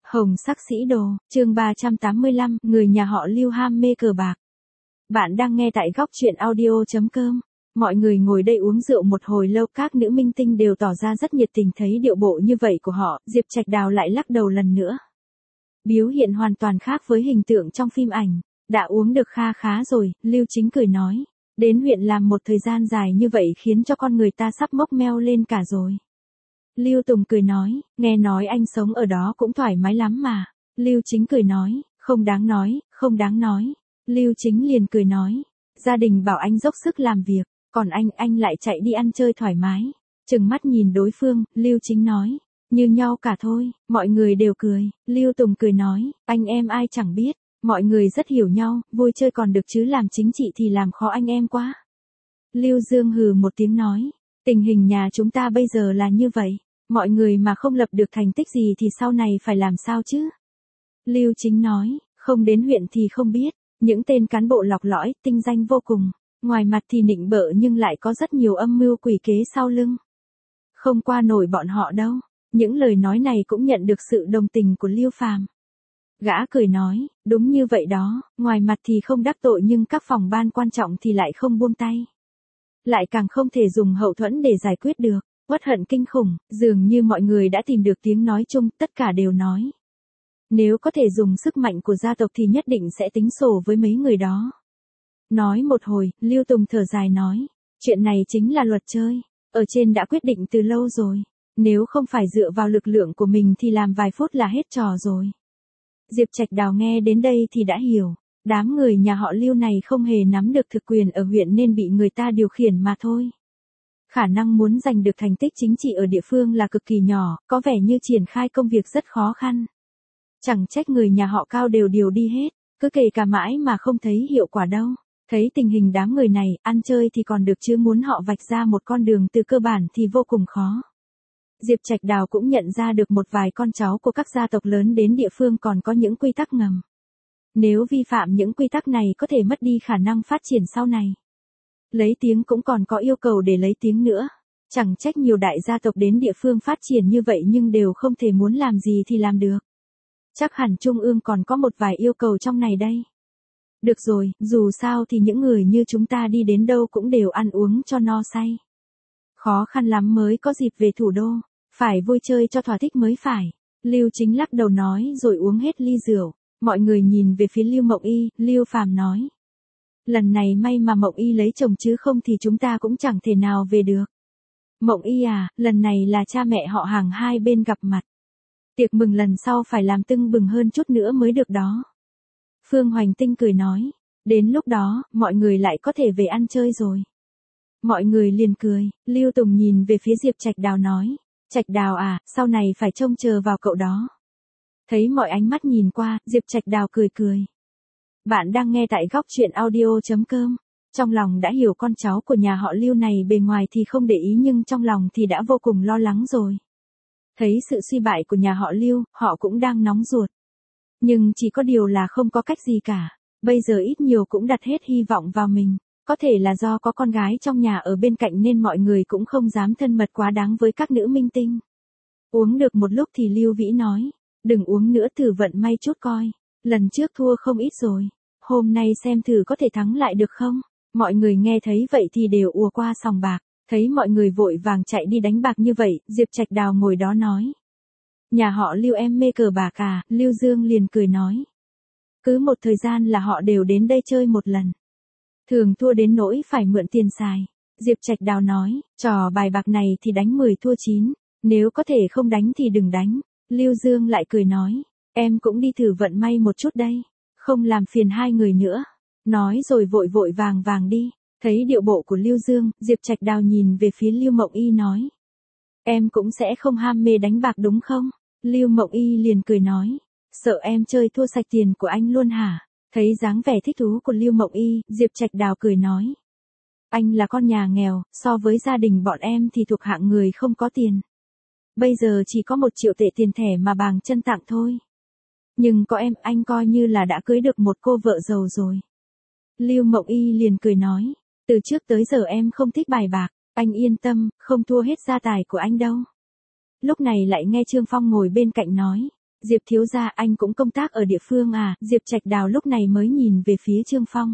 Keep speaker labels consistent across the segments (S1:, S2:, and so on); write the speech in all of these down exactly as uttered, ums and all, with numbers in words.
S1: Hồng sắc sĩ đồ, chương ba trăm tám mươi lăm, người nhà họ Lưu ham mê cờ bạc. Bạn đang nghe tại góc truyện audio chấm com. Mọi người ngồi đây uống rượu một hồi lâu, các nữ minh tinh đều tỏ ra rất nhiệt tình. Thấy điệu bộ như vậy của họ, Diệp Trạch Đào lại lắc đầu lần nữa. Biểu hiện hoàn toàn khác với hình tượng trong phim ảnh. Đã uống được kha khá rồi, Lưu Chính cười nói. Đến huyện làm một thời gian dài như vậy khiến cho con người ta sắp mốc meo lên cả rồi. Lưu Tùng cười nói, nghe nói anh sống ở đó cũng thoải mái lắm mà. Lưu Chính cười nói, không đáng nói, không đáng nói. Lưu Chính liền cười nói, gia đình bảo anh dốc sức làm việc, còn anh, anh lại chạy đi ăn chơi thoải mái. Trừng mắt nhìn đối phương, Lưu Chính nói, như nhau cả thôi, mọi người đều cười. Lưu Tùng cười nói, anh em ai chẳng biết, mọi người rất hiểu nhau, vui chơi còn được chứ làm chính trị thì làm khó anh em quá. Lưu Dương hừ một tiếng nói, tình hình nhà chúng ta bây giờ là như vậy. Mọi người mà không lập được thành tích gì thì sau này phải làm sao chứ? Lưu Chính nói, không đến huyện thì không biết, những tên cán bộ lọc lõi, tinh danh vô cùng, ngoài mặt thì nịnh bợ nhưng lại có rất nhiều âm mưu quỷ kế sau lưng. Không qua nổi bọn họ đâu. Những lời nói này cũng nhận được sự đồng tình của Lưu Phàm. Gã cười nói, đúng như vậy đó, ngoài mặt thì không đắc tội nhưng các phòng ban quan trọng thì lại không buông tay. Lại càng không thể dùng hậu thuẫn để giải quyết được. Uất hận kinh khủng, dường như mọi người đã tìm được tiếng nói chung, tất cả đều nói. Nếu có thể dùng sức mạnh của gia tộc thì nhất định sẽ tính sổ với mấy người đó. Nói một hồi, Lưu Tùng thở dài nói, chuyện này chính là luật chơi, ở trên đã quyết định từ lâu rồi. Nếu không phải dựa vào lực lượng của mình thì làm vài phút là hết trò rồi. Diệp Trạch Đào nghe đến đây thì đã hiểu, đám người nhà họ Lưu này không hề nắm được thực quyền ở huyện nên bị người ta điều khiển mà thôi. Khả năng muốn giành được thành tích chính trị ở địa phương là cực kỳ nhỏ, có vẻ như triển khai công việc rất khó khăn. Chẳng trách người nhà họ Cao đều điều đi hết, cứ kể cả mãi mà không thấy hiệu quả đâu. Thấy tình hình đám người này, ăn chơi thì còn được chứ muốn họ vạch ra một con đường từ cơ bản thì vô cùng khó. Diệp Trạch Đào cũng nhận ra được một vài con cháu của các gia tộc lớn đến địa phương còn có những quy tắc ngầm. Nếu vi phạm những quy tắc này có thể mất đi khả năng phát triển sau này. Lấy tiếng cũng còn có yêu cầu để lấy tiếng nữa. Chẳng trách nhiều đại gia tộc đến địa phương phát triển như vậy nhưng đều không thể muốn làm gì thì làm được. Chắc hẳn Trung ương còn có một vài yêu cầu trong này đây. Được rồi, dù sao thì những người như chúng ta đi đến đâu cũng đều ăn uống cho no say. Khó khăn lắm mới có dịp về thủ đô, phải vui chơi cho thỏa thích mới phải. Lưu Chính lắc đầu nói rồi uống hết ly rượu. Mọi người nhìn về phía Lưu Mộng Y, Lưu Phàm nói. Lần này may mà Mộng Y lấy chồng chứ không thì chúng ta cũng chẳng thể nào về được. Mộng Y à, lần này là cha mẹ họ hàng hai bên gặp mặt. Tiệc mừng lần sau phải làm tưng bừng hơn chút nữa mới được đó. Phương Hoành Tinh cười nói, đến lúc đó, mọi người lại có thể về ăn chơi rồi. Mọi người liền cười, Lưu Tùng nhìn về phía Diệp Trạch Đào nói, Trạch Đào à, sau này phải trông chờ vào cậu đó. Thấy mọi ánh mắt nhìn qua, Diệp Trạch Đào cười cười. Bạn đang nghe tại góc truyện audio chấm com. Trong lòng đã hiểu con cháu của nhà họ Lưu này bề ngoài thì không để ý nhưng trong lòng thì đã vô cùng lo lắng rồi. Thấy sự suy bại của nhà họ Lưu, họ cũng đang nóng ruột. Nhưng chỉ có điều là không có cách gì cả. Bây giờ ít nhiều cũng đặt hết hy vọng vào mình. Có thể là do có con gái trong nhà ở bên cạnh nên mọi người cũng không dám thân mật quá đáng với các nữ minh tinh. Uống được một lúc thì Lưu Vĩ nói, đừng uống nữa thử vận may chút coi. Lần trước thua không ít rồi. Hôm nay xem thử có thể thắng lại được không? Mọi người nghe thấy vậy thì đều ùa qua sòng bạc. Thấy mọi người vội vàng chạy đi đánh bạc như vậy, Diệp Trạch Đào ngồi đó nói. Nhà họ Lưu em mê cờ bạc à, Lưu Dương liền cười nói. Cứ một thời gian là họ đều đến đây chơi một lần. Thường thua đến nỗi phải mượn tiền xài. Diệp Trạch Đào nói, trò bài bạc này thì đánh mười thua chín, nếu có thể không đánh thì đừng đánh. Lưu Dương lại cười nói, em cũng đi thử vận may một chút đây, không làm phiền hai người nữa. Nói rồi vội vội vàng vàng đi. Thấy điệu bộ của Lưu Dương, Diệp Trạch Đào nhìn về phía Lưu Mộng Y nói. Em cũng sẽ không ham mê đánh bạc đúng không? Lưu Mộng Y liền cười nói. Sợ em chơi thua sạch tiền của anh luôn hả? Thấy dáng vẻ thích thú của Lưu Mộng Y, Diệp Trạch Đào cười nói. Anh là con nhà nghèo, so với gia đình bọn em thì thuộc hạng người không có tiền. Bây giờ chỉ có một triệu tệ tiền thẻ mà bàng chân tặng thôi. Nhưng có em, anh coi như là đã cưới được một cô vợ giàu rồi. Lưu Mộng Y liền cười nói. Từ trước tới giờ em không thích bài bạc, anh yên tâm, không thua hết gia tài của anh đâu. Lúc này lại nghe Trương Phong ngồi bên cạnh nói. Diệp thiếu gia, anh cũng công tác ở địa phương à? Diệp Trạch Đào lúc này mới nhìn về phía Trương Phong.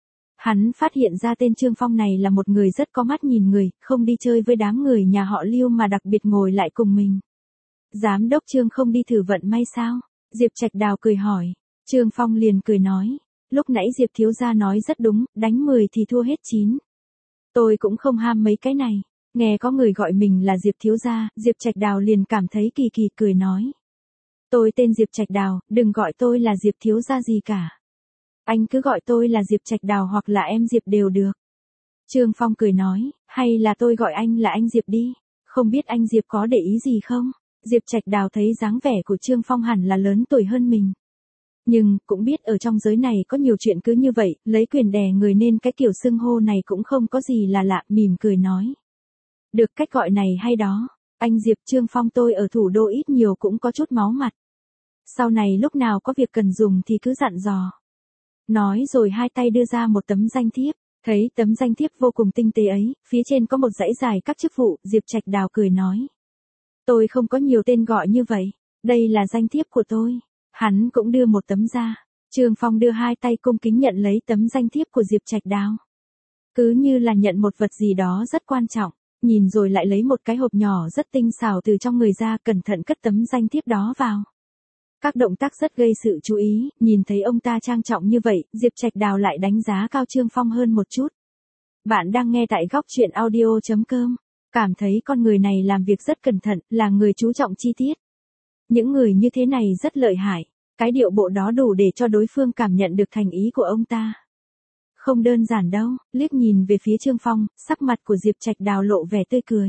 S1: Hắn phát hiện ra tên Trương Phong này là một người rất có mắt nhìn người, không đi chơi với đám người nhà họ Lưu mà đặc biệt ngồi lại cùng mình. Giám đốc Trương không đi thử vận may sao? Diệp Trạch Đào cười hỏi. Trương Phong liền cười nói. Lúc nãy Diệp thiếu gia nói rất đúng, đánh mười thì thua hết chín. Tôi cũng không ham mấy cái này. Nghe có người gọi mình là Diệp thiếu gia, Diệp Trạch Đào liền cảm thấy kỳ kỳ cười nói. Tôi tên Diệp Trạch Đào, đừng gọi tôi là Diệp thiếu gia gì cả. Anh cứ gọi tôi là Diệp Trạch Đào hoặc là em Diệp đều được. Trương Phong cười nói, hay là tôi gọi anh là anh Diệp đi, không biết anh Diệp có để ý gì không? Diệp Trạch Đào thấy dáng vẻ của Trương Phong hẳn là lớn tuổi hơn mình. Nhưng, cũng biết ở trong giới này có nhiều chuyện cứ như vậy, lấy quyền đè người nên cái kiểu xưng hô này cũng không có gì là lạ, mỉm cười nói. Được, cách gọi này hay đó, anh Diệp. Trương Phong, tôi ở thủ đô ít nhiều cũng có chút máu mặt. Sau này lúc nào có việc cần dùng thì cứ dặn dò. Nói rồi hai tay đưa ra một tấm danh thiếp, thấy tấm danh thiếp vô cùng tinh tế ấy, phía trên có một dãy dài các chức vụ, Diệp Trạch Đào cười nói. Tôi không có nhiều tên gọi như vậy, đây là danh thiếp của tôi. Hắn cũng đưa một tấm ra, Trương Phong đưa hai tay cung kính nhận lấy tấm danh thiếp của Diệp Trạch Đào. Cứ như là nhận một vật gì đó rất quan trọng, nhìn rồi lại lấy một cái hộp nhỏ rất tinh xảo từ trong người ra, cẩn thận cất tấm danh thiếp đó vào. Các động tác rất gây sự chú ý, nhìn thấy ông ta trang trọng như vậy, Diệp Trạch Đào lại đánh giá cao Trương Phong hơn một chút. Bạn đang nghe tại góc truyện audio chấm com, cảm thấy con người này làm việc rất cẩn thận, là người chú trọng chi tiết. Những người như thế này rất lợi hại, cái điệu bộ đó đủ để cho đối phương cảm nhận được thành ý của ông ta. Không đơn giản đâu, liếc nhìn về phía Trương Phong, sắc mặt của Diệp Trạch Đào lộ vẻ tươi cười.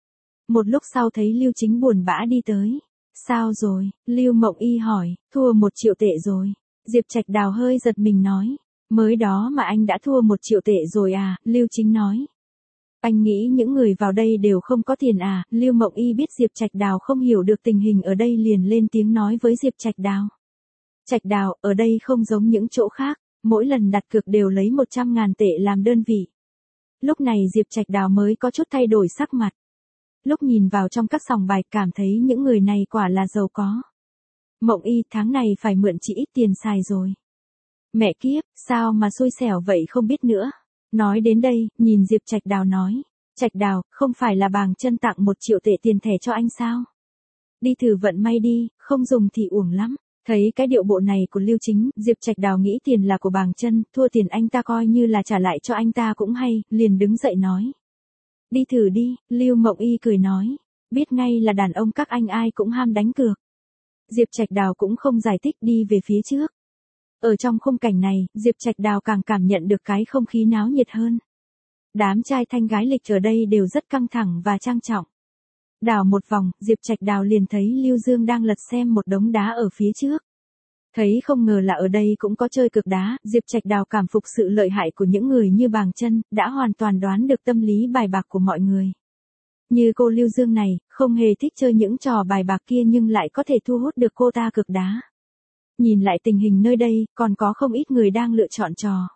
S1: Một lúc sau thấy Lưu Chính buồn bã đi tới. Sao rồi? Lưu Mộng Y hỏi, thua một triệu tệ rồi. Diệp Trạch Đào hơi giật mình nói, mới đó mà anh đã thua một triệu tệ rồi à? Lưu Chính nói. Anh nghĩ những người vào đây đều không có tiền à? Lưu Mộng Y biết Diệp Trạch Đào không hiểu được tình hình ở đây liền lên tiếng nói với Diệp Trạch Đào. Trạch Đào, ở đây không giống những chỗ khác, mỗi lần đặt cược đều lấy một trăm ngàn tệ làm đơn vị. Lúc này Diệp Trạch Đào mới có chút thay đổi sắc mặt. Lúc nhìn vào trong các sòng bài cảm thấy những người này quả là giàu có. Mộng Y, tháng này phải mượn chị ít tiền xài rồi. Mẹ kiếp, sao mà xui xẻo vậy không biết nữa. Nói đến đây, nhìn Diệp Trạch Đào nói. Trạch Đào, không phải là Bàng Chân tặng một triệu tệ tiền thẻ cho anh sao? Đi thử vận may đi, không dùng thì uổng lắm. Thấy cái điệu bộ này của Lưu Chính, Diệp Trạch Đào nghĩ tiền là của Bàng Chân, thua tiền anh ta coi như là trả lại cho anh ta cũng hay, liền đứng dậy nói. Đi thử đi, Lưu Mộng Y cười nói. Biết ngay là đàn ông các anh ai cũng ham đánh cược. Diệp Trạch Đào cũng không giải thích, đi về phía trước. Ở trong khung cảnh này, Diệp Trạch Đào càng cảm nhận được cái không khí náo nhiệt hơn. Đám trai thanh gái lịch ở đây đều rất căng thẳng và trang trọng. Đảo một vòng, Diệp Trạch Đào liền thấy Lưu Dương đang lật xem một đống đá ở phía trước. Thấy không ngờ là ở đây cũng có chơi cược đá, Diệp Trạch Đào cảm phục sự lợi hại của những người như Bàng Chân, đã hoàn toàn đoán được tâm lý bài bạc của mọi người. Như cô Lưu Dương này, không hề thích chơi những trò bài bạc kia nhưng lại có thể thu hút được cô ta cược đá. Nhìn lại tình hình nơi đây, còn có không ít người đang lựa chọn trò.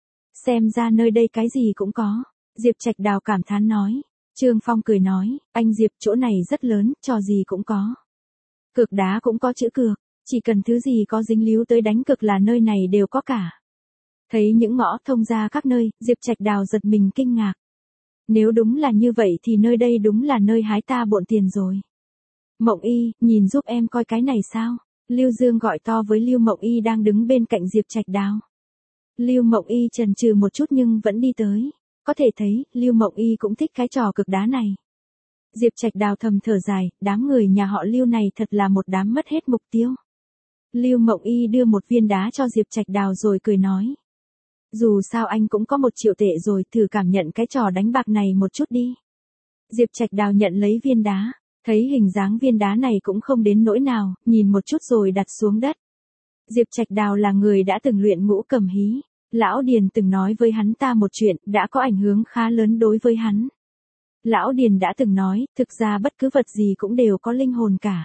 S1: Xem ra nơi đây cái gì cũng có, Diệp Trạch Đào cảm thán nói. Trương Phong cười nói, anh Diệp, chỗ này rất lớn, trò gì cũng có. Cược đá cũng có chữ cược, chỉ cần thứ gì có dính líu tới đánh cược là nơi này đều có cả. Thấy những ngõ thông ra các nơi, Diệp Trạch Đào giật mình kinh ngạc. Nếu đúng là như vậy thì nơi đây đúng là nơi hái ta bộn tiền rồi. Mộng Y, nhìn giúp em coi cái này sao? Lưu Dương gọi to với Lưu Mộng Y đang đứng bên cạnh Diệp Trạch Đào. Lưu Mộng Y chần chừ một chút nhưng vẫn đi tới. Có thể thấy, Lưu Mộng Y cũng thích cái trò cực đá này. Diệp Trạch Đào thầm thở dài, đám người nhà họ Lưu này thật là một đám mất hết mục tiêu. Lưu Mộng Y đưa một viên đá cho Diệp Trạch Đào rồi cười nói. Dù sao anh cũng có một triệu tệ rồi, thử cảm nhận cái trò đánh bạc này một chút đi. Diệp Trạch Đào nhận lấy viên đá, thấy hình dáng viên đá này cũng không đến nỗi nào, nhìn một chút rồi đặt xuống đất. Diệp Trạch Đào là người đã từng luyện ngũ cầm hí. Lão Điền từng nói với hắn ta một chuyện, đã có ảnh hưởng khá lớn đối với hắn. Lão Điền đã từng nói, thực ra bất cứ vật gì cũng đều có linh hồn cả.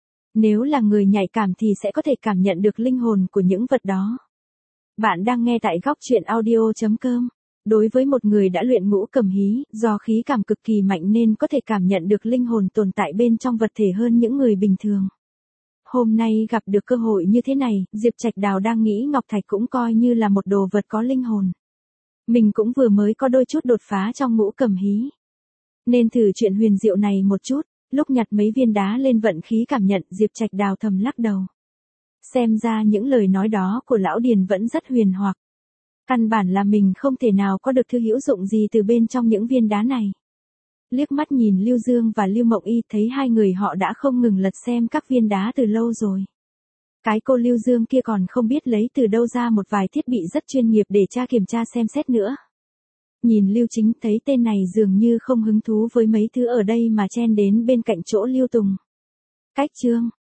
S1: Nếu là người nhạy cảm thì sẽ có thể cảm nhận được linh hồn của những vật đó. Bạn đang nghe tại góc truyện audio chấm com. Đối với một người đã luyện ngũ cầm hí, do khí cảm cực kỳ mạnh nên có thể cảm nhận được linh hồn tồn tại bên trong vật thể hơn những người bình thường. Hôm nay gặp được cơ hội như thế này, Diệp Trạch Đào đang nghĩ ngọc thạch cũng coi như là một đồ vật có linh hồn. Mình cũng vừa mới có đôi chút đột phá trong ngũ cầm hí. Nên thử chuyện huyền diệu này một chút, lúc nhặt mấy viên đá lên vận khí cảm nhận, Diệp Trạch Đào thầm lắc đầu. Xem ra những lời nói đó của lão Điền vẫn rất huyền hoặc. Căn bản là mình không thể nào có được thứ hữu dụng gì từ bên trong những viên đá này. Liếc mắt nhìn Lưu Dương và Lưu Mộng Y thấy hai người họ đã không ngừng lật xem các viên đá từ lâu rồi. Cái cô Lưu Dương kia còn không biết lấy từ đâu ra một vài thiết bị rất chuyên nghiệp để tra kiểm tra xem xét nữa. Nhìn Lưu Chính thấy tên này dường như không hứng thú với mấy thứ ở đây mà chen đến bên cạnh chỗ Lưu Tùng. Cách chương